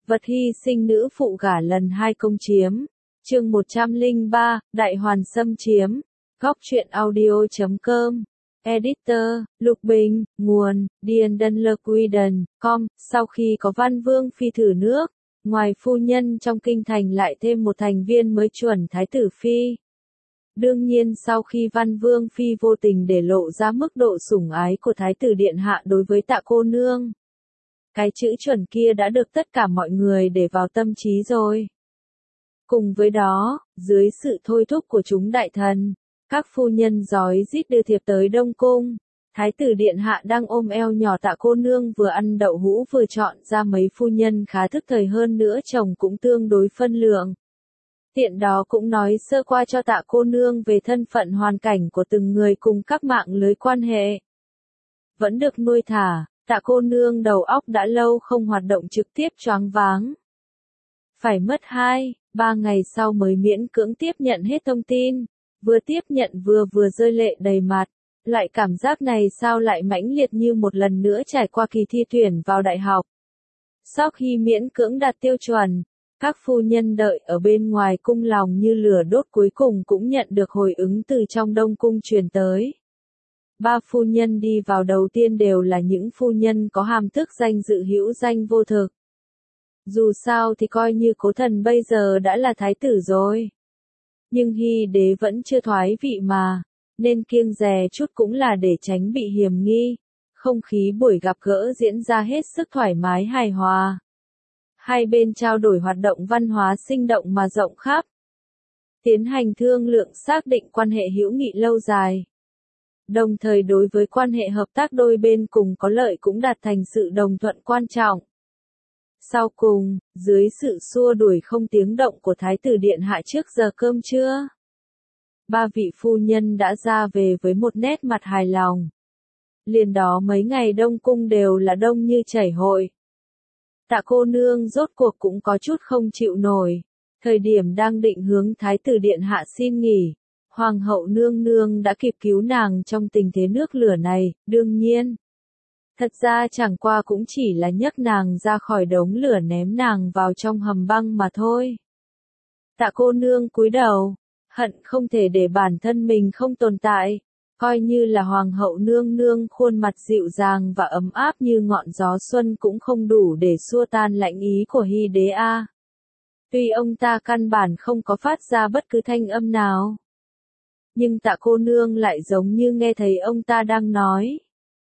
Vật hy sinh nữ phụ gả lần 2 công chiếm. Chương 103, Đại Hoàn xâm chiếm. Góc truyện audio.com. Editor, Lục Bình, nguồn, diendenlequiden.com. Sau khi có Văn Vương Phi thử nước, ngoài phu nhân trong kinh thành lại thêm một thành viên mới chuẩn Thái tử Phi. Đương nhiên sau khi Văn Vương Phi vô tình để lộ ra mức độ sủng ái của Thái tử Điện Hạ đối với Tạ cô nương, cái chữ chuẩn kia đã được tất cả mọi người để vào tâm trí rồi. Cùng với đó, dưới sự thôi thúc của chúng đại thần, các phu nhân rói rít đưa thiệp tới Đông Cung. Thái tử Điện Hạ đang ôm eo nhỏ Tạ cô nương vừa ăn đậu hũ vừa chọn ra mấy phu nhân khá thức thời hơn nữa, chồng cũng tương đối phân lượng. Tiện đó cũng nói sơ qua cho Tạ cô nương về thân phận hoàn cảnh của từng người cùng các mạng lưới quan hệ. Vẫn được nuôi thả, Tạ cô nương đầu óc đã lâu không hoạt động trực tiếp choáng váng. Phải mất 2-3 ngày sau mới miễn cưỡng tiếp nhận hết thông tin, vừa tiếp nhận vừa rơi lệ đầy mặt. Loại cảm giác này sao lại mãnh liệt như một lần nữa trải qua kỳ thi tuyển vào đại học. Sau khi miễn cưỡng đạt tiêu chuẩn, các phu nhân đợi ở bên ngoài cung lòng như lửa đốt cuối cùng cũng nhận được hồi ứng từ trong Đông Cung truyền tới. 3 phu nhân đi vào đầu tiên đều là những phu nhân có hàm tước danh dự hữu danh vô thực. Dù sao thì coi như Cố Thần bây giờ đã là thái tử rồi. Nhưng Hy đế vẫn chưa thoái vị mà, nên kiêng dè chút cũng là để tránh bị hiềm nghi. Không khí buổi gặp gỡ diễn ra hết sức thoải mái hài hòa. Hai bên trao đổi hoạt động văn hóa sinh động mà rộng khắp. Tiến hành thương lượng xác định quan hệ hữu nghị lâu dài. Đồng thời đối với quan hệ hợp tác đôi bên cùng có lợi cũng đạt thành sự đồng thuận quan trọng. Sau cùng, dưới sự xua đuổi không tiếng động của Thái tử Điện Hạ trước giờ cơm trưa, 3 vị phu nhân đã ra về với một nét mặt hài lòng. Liền đó mấy ngày Đông Cung đều là đông như chảy hội. Tạ cô nương rốt cuộc cũng có chút không chịu nổi. Thời điểm đang định hướng Thái tử Điện Hạ xin nghỉ, Hoàng hậu nương nương đã kịp cứu nàng trong tình thế nước lửa này, đương nhiên. Thật ra chẳng qua cũng chỉ là nhấc nàng ra khỏi đống lửa ném nàng vào trong hầm băng mà thôi. Tạ cô nương cúi đầu, hận không thể để bản thân mình không tồn tại, coi như là Hoàng hậu nương nương khuôn mặt dịu dàng và ấm áp như ngọn gió xuân cũng không đủ để xua tan lạnh ý của Hy đế a. Tuy ông ta căn bản không có phát ra bất cứ thanh âm nào, nhưng Tạ cô nương lại giống như nghe thấy ông ta đang nói.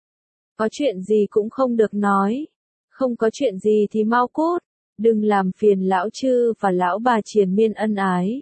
Có chuyện gì cũng không được nói, không có chuyện gì thì mau cút, đừng làm phiền lão chư và lão bà triền miên ân ái.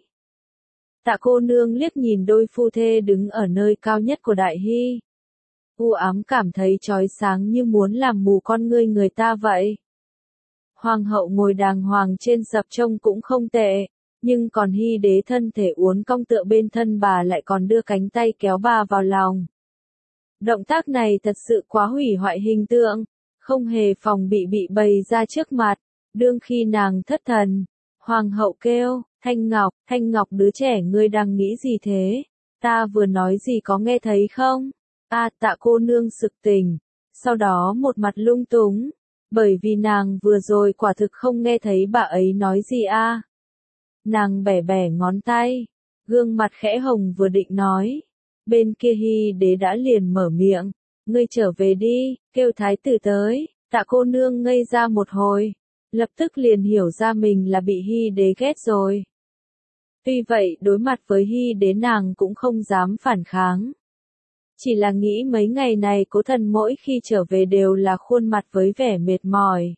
Tạ cô nương liếc nhìn đôi phu thê đứng ở nơi cao nhất của đại hy. U ám cảm thấy chói sáng như muốn làm mù con ngươi người ta vậy. Hoàng hậu ngồi đàng hoàng trên sập trông cũng không tệ, nhưng còn Hy đế thân thể uốn cong tựa bên thân bà lại còn đưa cánh tay kéo bà vào lòng. Động tác này thật sự quá hủy hoại hình tượng, không hề phòng bị bày ra trước mặt. Đương khi nàng thất thần, Hoàng hậu kêu, Thanh Ngọc đứa trẻ ngươi đang nghĩ gì thế? Ta vừa nói gì có nghe thấy không? Tạ cô nương sực tỉnh, sau đó một mặt lung túng, bởi vì nàng vừa rồi quả thực không nghe thấy bà ấy nói gì a. Nàng bẻ bẻ ngón tay, gương mặt khẽ hồng vừa định nói. Bên kia Hy đế đã liền mở miệng, ngươi trở về đi, kêu thái tử tới. Tạ cô nương ngây ra một hồi, lập tức liền hiểu ra mình là bị Hy đế ghét rồi. Tuy vậy đối mặt với Hy đế nàng cũng không dám phản kháng. Chỉ là nghĩ mấy ngày này Cố Thần mỗi khi trở về đều là khuôn mặt với vẻ mệt mỏi.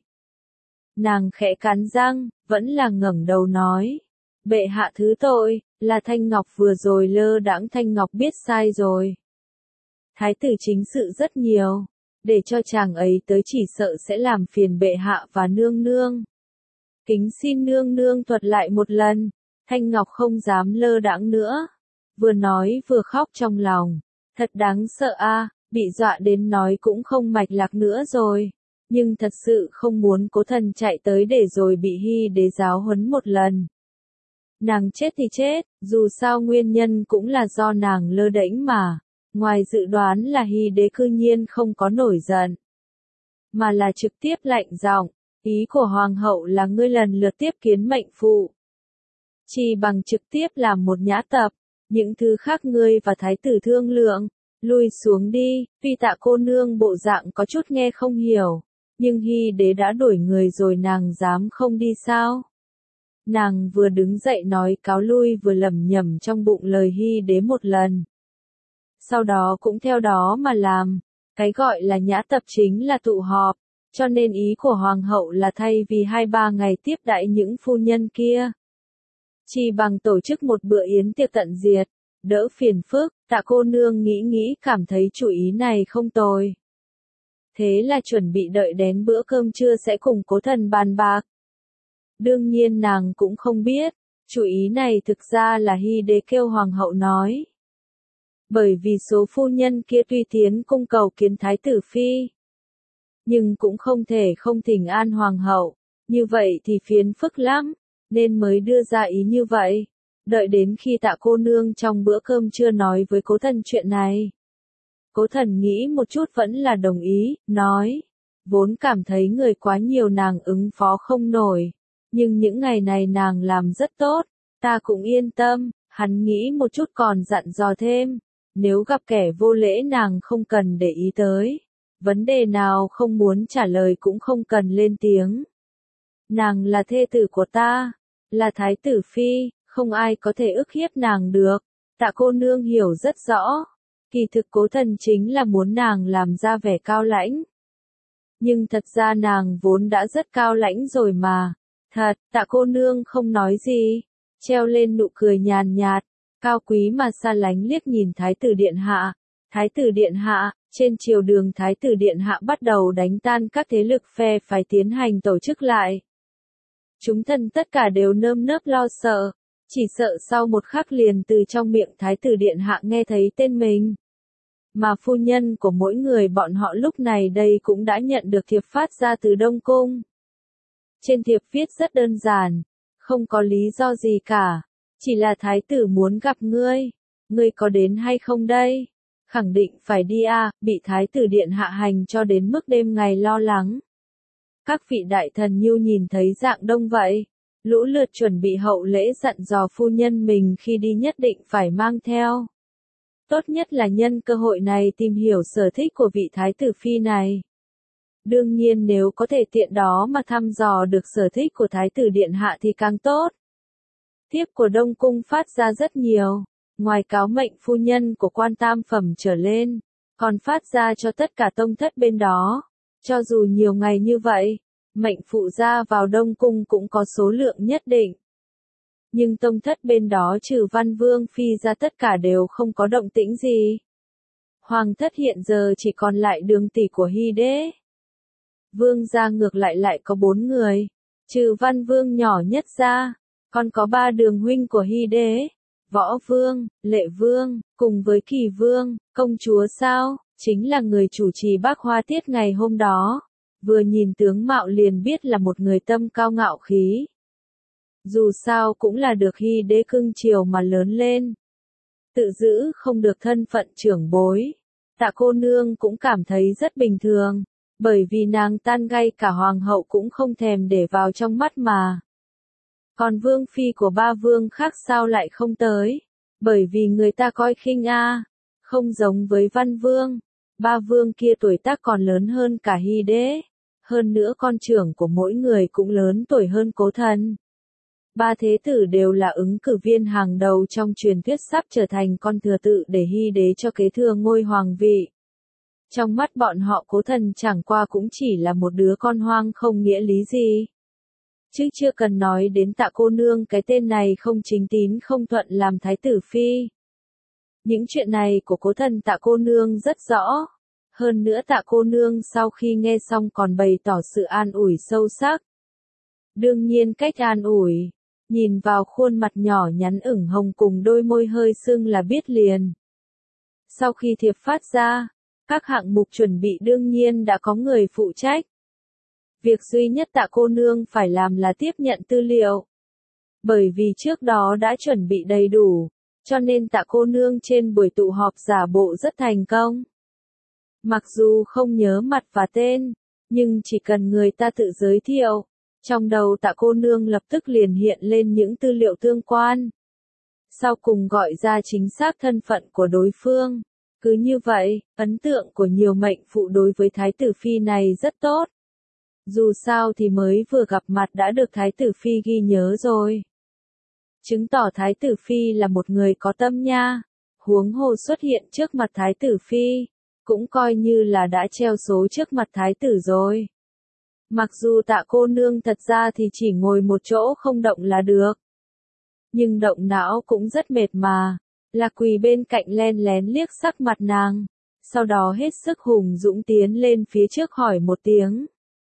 Nàng khẽ cắn răng, vẫn là ngẩng đầu nói. Bệ hạ thứ tội, là Thanh Ngọc vừa rồi lơ đãng, Thanh Ngọc biết sai rồi. Thái tử chính sự rất nhiều, để cho chàng ấy tới chỉ sợ sẽ làm phiền bệ hạ và nương nương. Kính xin nương nương thuật lại một lần. Thanh Ngọc không dám lơ đãng nữa. Vừa nói vừa khóc trong lòng. Thật đáng sợ a, bị dọa đến nói cũng không mạch lạc nữa rồi. Nhưng thật sự không muốn Cố Thần chạy tới để rồi bị Hy đế giáo huấn một lần. Nàng chết thì chết, dù sao nguyên nhân cũng là do nàng lơ đễnh mà. Ngoài dự đoán là Hy đế cư nhiên không có nổi giận, mà là trực tiếp lạnh giọng, Ý của hoàng hậu là ngươi lần lượt tiếp kiến mệnh phụ. Chỉ bằng trực tiếp làm một nhã tập, những thứ khác ngươi và thái tử thương lượng, lui xuống đi, tuy Tạ cô nương bộ dạng có chút nghe không hiểu, nhưng Hy đế đã đổi người rồi nàng dám không đi sao? Nàng vừa đứng dậy nói cáo lui vừa lẩm nhẩm trong bụng lời Hy đế một lần. Sau đó cũng theo đó mà làm, cái gọi là nhã tập chính là tụ họp, cho nên ý của hoàng hậu là thay vì 2-3 ngày tiếp đãi những phu nhân kia, chỉ bằng tổ chức một bữa yến tiệc tận diệt, đỡ phiền phức. Tạ cô nương nghĩ cảm thấy chủ ý này không tồi. Thế là chuẩn bị đợi đến bữa cơm trưa sẽ cùng cố thần bàn bạc. Đương nhiên nàng cũng không biết, chủ ý này thực ra là Hy đế kêu hoàng hậu nói. Bởi vì số phu nhân kia tuy tiến cung cầu kiến thái tử phi, nhưng cũng không thể không thỉnh an hoàng hậu, như vậy thì phiền phức lắm, nên mới đưa ra ý như vậy. Đợi đến khi Tạ cô nương trong bữa cơm trưa nói với cố thần chuyện này. Cố thần nghĩ một chút vẫn là đồng ý, nói, vốn cảm thấy người quá nhiều nàng ứng phó không nổi, nhưng những ngày này nàng làm rất tốt, ta cũng yên tâm. Hắn nghĩ một chút còn dặn dò thêm, nếu gặp kẻ vô lễ nàng không cần để ý tới, vấn đề nào không muốn trả lời cũng không cần lên tiếng. Nàng là thê tử của ta, là thái tử phi, không ai có thể ức hiếp nàng được. Tạ cô nương hiểu rất rõ, kỳ thực cố thần chính là muốn nàng làm ra vẻ cao lãnh. Nhưng thật ra nàng vốn đã rất cao lãnh rồi mà. Thật, Tạ cô nương không nói gì, treo lên nụ cười nhàn nhạt, cao quý mà xa lánh liếc nhìn thái tử điện hạ. Thái tử điện hạ, trên triều đường thái tử điện hạ bắt đầu đánh tan các thế lực phe phái tiến hành tổ chức lại. Chúng thần tất cả đều nơm nớp lo sợ, chỉ sợ sau một khắc liền từ trong miệng thái tử điện hạ nghe thấy tên mình. Mà phu nhân của mỗi người bọn họ lúc này đây cũng đã nhận được thiệp phát ra từ Đông Cung. Trên thiệp viết rất đơn giản, không có lý do gì cả, chỉ là thái tử muốn gặp ngươi có đến hay không đây? Khẳng định phải đi à, bị thái tử điện hạ hành cho đến mức đêm ngày lo lắng. Các vị đại thần như nhìn thấy dạng đông vậy, lũ lượt chuẩn bị hậu lễ dặn dò phu nhân mình khi đi nhất định phải mang theo. Tốt nhất là nhân cơ hội này tìm hiểu sở thích của vị thái tử phi này. Đương nhiên nếu có thể tiện đó mà thăm dò được sở thích của thái tử điện hạ thì càng tốt. Thiếp của Đông Cung phát ra rất nhiều, ngoài cáo mệnh phu nhân của quan tam phẩm trở lên, còn phát ra cho tất cả tông thất bên đó. Cho dù nhiều ngày như vậy, mệnh phụ ra vào Đông Cung cũng có số lượng nhất định. Nhưng tông thất bên đó trừ Văn Vương Phi ra tất cả đều không có động tĩnh gì. Hoàng thất hiện giờ chỉ còn lại Đường tỷ của Hy đế. Vương gia ngược lại có 4 người, trừ Văn Vương nhỏ nhất ra, còn có 3 đường huynh của Hy đế, Võ Vương, Lệ Vương, cùng với Kỳ Vương, công chúa sao, chính là người chủ trì bác hoa tiết ngày hôm đó. Vừa nhìn tướng mạo liền biết là một người tâm cao ngạo khí. Dù sao cũng là được Hy đế cưng chiều mà lớn lên. Tự giữ không được thân phận trưởng bối. Tạ cô nương cũng cảm thấy rất bình thường, bởi vì nàng tan gay cả hoàng hậu cũng không thèm để vào trong mắt mà. Còn vương phi của 3 vương khác sao lại không tới? Bởi vì người ta coi khinh a, không giống với Văn Vương. 3 vương kia tuổi tác còn lớn hơn cả Hy đế. Hơn nữa con trưởng của mỗi người cũng lớn tuổi hơn cố thần. 3 thế tử đều là ứng cử viên hàng đầu trong truyền thuyết sắp trở thành con thừa tự để Hy đế cho kế thừa ngôi hoàng vị. Trong mắt bọn họ cố thần chẳng qua cũng chỉ là một đứa con hoang không nghĩa lý gì. Chứ chưa cần nói đến Tạ cô nương cái tên này không chính tín không thuận làm thái tử phi. Những chuyện này của cố thần Tạ cô nương rất rõ. Hơn nữa Tạ cô nương sau khi nghe xong còn bày tỏ sự an ủi sâu sắc. Đương nhiên cách an ủi, nhìn vào khuôn mặt nhỏ nhắn ửng hồng cùng đôi môi hơi sưng là biết liền. Sau khi thiệp phát ra, các hạng mục chuẩn bị đương nhiên đã có người phụ trách. Việc duy nhất Tạ cô nương phải làm là tiếp nhận tư liệu. Bởi vì trước đó đã chuẩn bị đầy đủ, cho nên Tạ cô nương trên buổi tụ họp giả bộ rất thành công. Mặc dù không nhớ mặt và tên, Nhưng chỉ cần người ta tự giới thiệu, trong đầu Tạ cô nương lập tức liền hiện lên những tư liệu tương quan. Sau cùng gọi ra chính xác thân phận của đối phương. Cứ như vậy, ấn tượng của nhiều mệnh phụ đối với Thái tử Phi này rất tốt. Dù sao thì mới vừa gặp mặt đã được Thái tử Phi ghi nhớ rồi. Chứng tỏ Thái tử Phi là một người có tâm nha. Huống hồ xuất hiện trước mặt Thái tử Phi, cũng coi như là đã treo số trước mặt Thái tử rồi. Mặc dù Tạ cô nương thật ra thì chỉ ngồi một chỗ không động là được. Nhưng động não cũng rất mệt mà. Là quỳ bên cạnh len lén liếc sắc mặt nàng. Sau đó hết sức hùng dũng tiến lên phía trước hỏi một tiếng.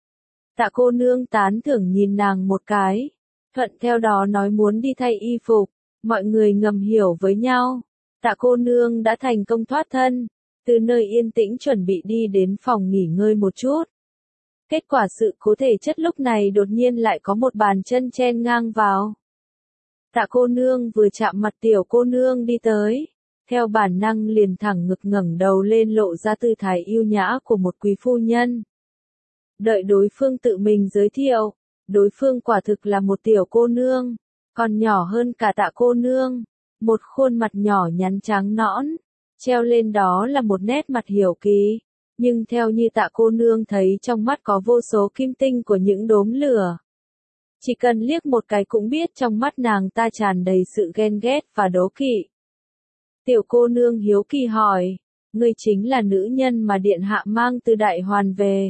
Tạ cô nương tán thưởng nhìn nàng một cái. Thuận theo đó nói muốn đi thay y phục. Mọi người ngầm hiểu với nhau. Tạ cô nương đã thành công thoát thân. Từ nơi yên tĩnh chuẩn bị đi đến phòng nghỉ ngơi một chút. Kết quả sự cố thể chất lúc này đột nhiên lại có một bàn chân chen ngang vào. Tạ cô nương vừa chạm mặt tiểu cô nương đi tới. Theo bản năng liền thẳng ngực ngẩng đầu lên lộ ra tư thái yêu nhã của một quý phu nhân. Đợi đối phương tự mình giới thiệu. Đối phương quả thực là một tiểu cô nương. Còn nhỏ hơn cả Tạ cô nương. Một khuôn mặt nhỏ nhắn trắng nõn. Treo lên đó là một nét mặt hiểu kỳ. Nhưng theo như Tạ cô nương thấy trong mắt có vô số kim tinh của những đốm lửa. Chỉ cần liếc một cái cũng biết trong mắt nàng ta tràn đầy sự ghen ghét và đố kỵ. Tiểu cô nương hiếu kỳ hỏi, ngươi chính là nữ nhân mà điện hạ mang từ Đại Hoàn về.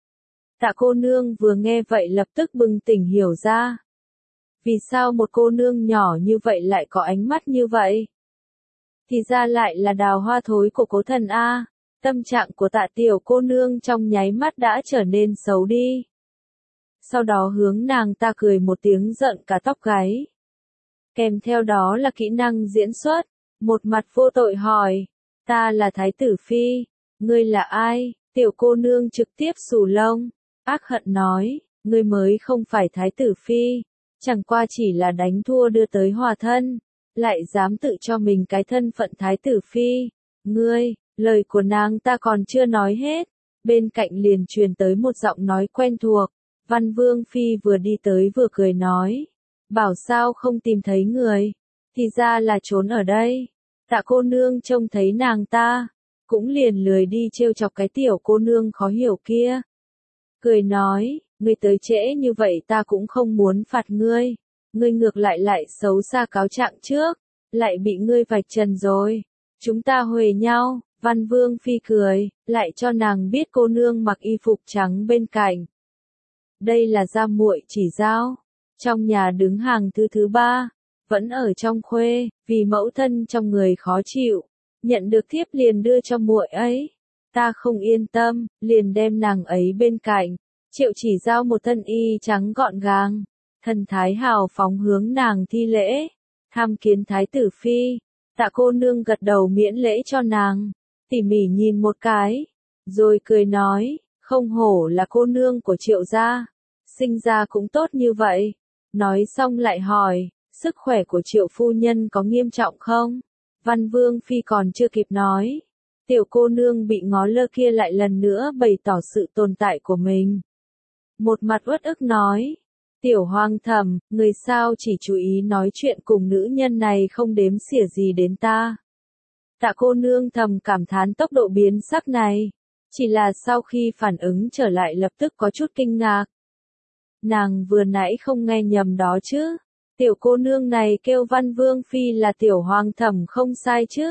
Tạ cô nương vừa nghe vậy lập tức bừng tỉnh hiểu ra. Vì sao một cô nương nhỏ như vậy lại có ánh mắt như vậy? Thì ra lại là đào hoa thối của cố thần A. Tâm trạng của Tạ tiểu cô nương trong nháy mắt đã trở nên xấu đi. Sau đó hướng nàng ta cười một tiếng giận cả tóc gáy. Kèm theo đó là kỹ năng diễn xuất. Một mặt vô tội hỏi, ta là Thái tử Phi, ngươi là ai? Tiểu cô nương trực tiếp xù lông, ác hận nói, ngươi mới không phải Thái tử Phi, chẳng qua chỉ là đánh thua đưa tới hòa thân, lại dám tự cho mình cái thân phận Thái tử Phi. Ngươi, lời của nàng ta còn chưa nói hết, bên cạnh liền truyền tới một giọng nói quen thuộc. Văn Vương Phi vừa đi tới vừa cười nói, bảo sao không tìm thấy người, thì ra là trốn ở đây. Tạ cô nương trông thấy nàng ta, cũng liền lười đi trêu chọc cái tiểu cô nương khó hiểu kia. Cười nói, ngươi tới trễ như vậy ta cũng không muốn phạt ngươi, ngươi ngược lại xấu xa cáo trạng trước, lại bị ngươi vạch trần rồi. Chúng ta huề nhau, Văn Vương Phi cười, lại cho nàng biết cô nương mặc y phục trắng bên cạnh. Đây là gia muội chỉ giao, trong nhà đứng hàng thứ ba, vẫn ở trong khuê, vì mẫu thân trong người khó chịu, nhận được thiếp liền đưa cho muội ấy. Ta không yên tâm, liền đem nàng ấy bên cạnh, Triệu chỉ giao một thân y trắng gọn gàng, thần thái hào phóng hướng nàng thi lễ, tham kiến Thái tử Phi. Tạ cô nương gật đầu miễn lễ cho nàng, tỉ mỉ nhìn một cái, rồi cười nói, không hổ là cô nương của Triệu gia, sinh ra cũng tốt như vậy. Nói xong lại hỏi, sức khỏe của Triệu phu nhân có nghiêm trọng không? Văn Vương Phi còn chưa kịp nói, tiểu cô nương bị ngó lơ kia lại lần nữa bày tỏ sự tồn tại của mình. Một mặt uất ức nói, tiểu hoàng thẩm, người sao chỉ chú ý nói chuyện cùng nữ nhân này không đếm xỉa gì đến ta. Tạ cô nương thầm cảm thán tốc độ biến sắc này, chỉ là sau khi phản ứng trở lại lập tức có chút kinh ngạc. Nàng vừa nãy không nghe nhầm đó chứ, tiểu cô nương này kêu Văn Vương Phi là tiểu hoàng thẩm không sai chứ.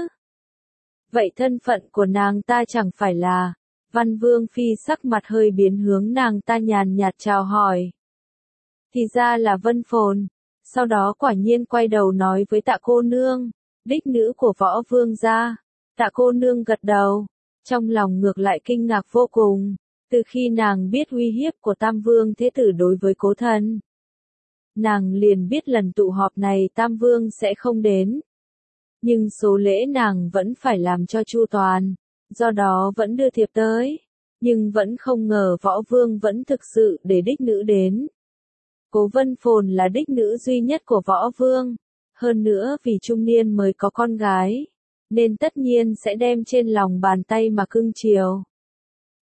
Vậy thân phận của nàng ta chẳng phải là... Văn Vương Phi sắc mặt hơi biến hướng nàng ta nhàn nhạt chào hỏi. Thì ra là Vân Phồn. Sau đó quả nhiên quay đầu nói với Tạ cô nương, đích nữ của Võ Vương gia. Tạ cô nương gật đầu, trong lòng ngược lại kinh ngạc vô cùng, từ khi nàng biết uy hiếp của Tam Vương Thế Tử đối với cố thần. Nàng liền biết lần tụ họp này Tam Vương sẽ không đến. Nhưng số lễ nàng vẫn phải làm cho chu toàn. Do đó vẫn đưa thiệp tới, nhưng vẫn không ngờ Võ Vương vẫn thực sự để đích nữ đến. Cố Vân Phồn là đích nữ duy nhất của Võ Vương, hơn nữa vì trung niên mới có con gái, nên tất nhiên sẽ đem trên lòng bàn tay mà cưng chiều.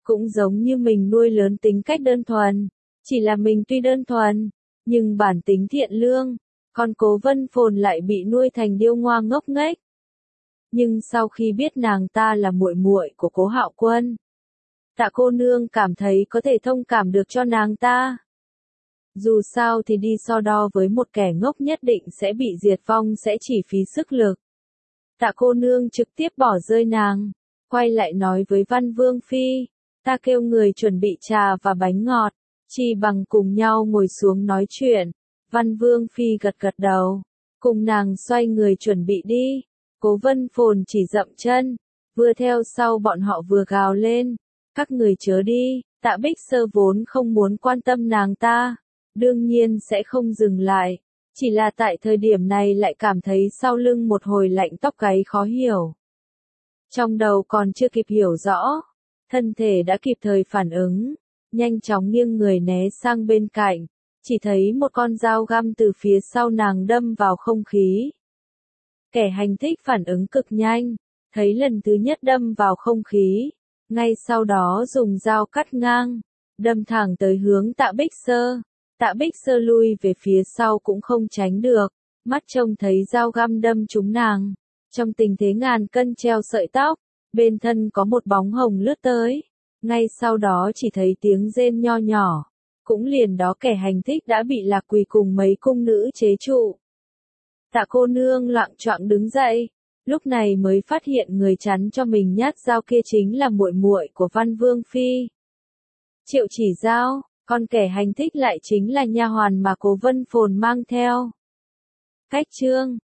Cũng giống như mình nuôi lớn tính cách đơn thuần. Chỉ là mình tuy đơn thuần, nhưng bản tính thiện lương, còn Cố Vân Phồn lại bị nuôi thành điêu ngoa ngốc nghếch. Nhưng sau khi biết nàng ta là muội muội của Cố Hạo Quân, Tạ cô nương cảm thấy có thể thông cảm được cho nàng ta. Dù sao thì đi so đo với một kẻ ngốc nhất định sẽ bị diệt vong sẽ chỉ phí sức lực. Tạ cô nương trực tiếp bỏ rơi nàng, quay lại nói với Văn Vương Phi, ta kêu người chuẩn bị trà và bánh ngọt, chi bằng cùng nhau ngồi xuống nói chuyện. Văn Vương Phi gật gật đầu, cùng nàng xoay người chuẩn bị đi. Cố Vân Phồn chỉ dậm chân, vừa theo sau bọn họ vừa gào lên, các người chớ đi. Tạ Bích Sơ vốn không muốn quan tâm nàng ta, đương nhiên sẽ không dừng lại, chỉ là tại thời điểm này lại cảm thấy sau lưng một hồi lạnh tóc gáy khó hiểu. Trong đầu còn chưa kịp hiểu rõ, thân thể đã kịp thời phản ứng, nhanh chóng nghiêng người né sang bên cạnh, chỉ thấy một con dao găm từ phía sau nàng đâm vào không khí. Kẻ hành thích phản ứng cực nhanh, thấy lần thứ nhất đâm vào không khí, ngay sau đó dùng dao cắt ngang, đâm thẳng tới hướng Tạ Bích Sơ. Tạ Bích Sơ lui về phía sau cũng không tránh được, mắt trông thấy dao găm đâm trúng nàng. Trong tình thế ngàn cân treo sợi tóc, bên thân có một bóng hồng lướt tới, ngay sau đó chỉ thấy tiếng rên nho nhỏ, cũng liền đó kẻ hành thích đã bị Lạc Quỳ cùng mấy cung nữ chế trụ. Tạ cô nương loạng choạng đứng dậy, lúc này mới phát hiện người chắn cho mình nhát dao kia chính là muội muội của Văn Vương Phi. Triệu Chỉ Dao, còn kẻ hành thích lại chính là nha hoàn mà Cố Vân Phồn mang theo. Cách chương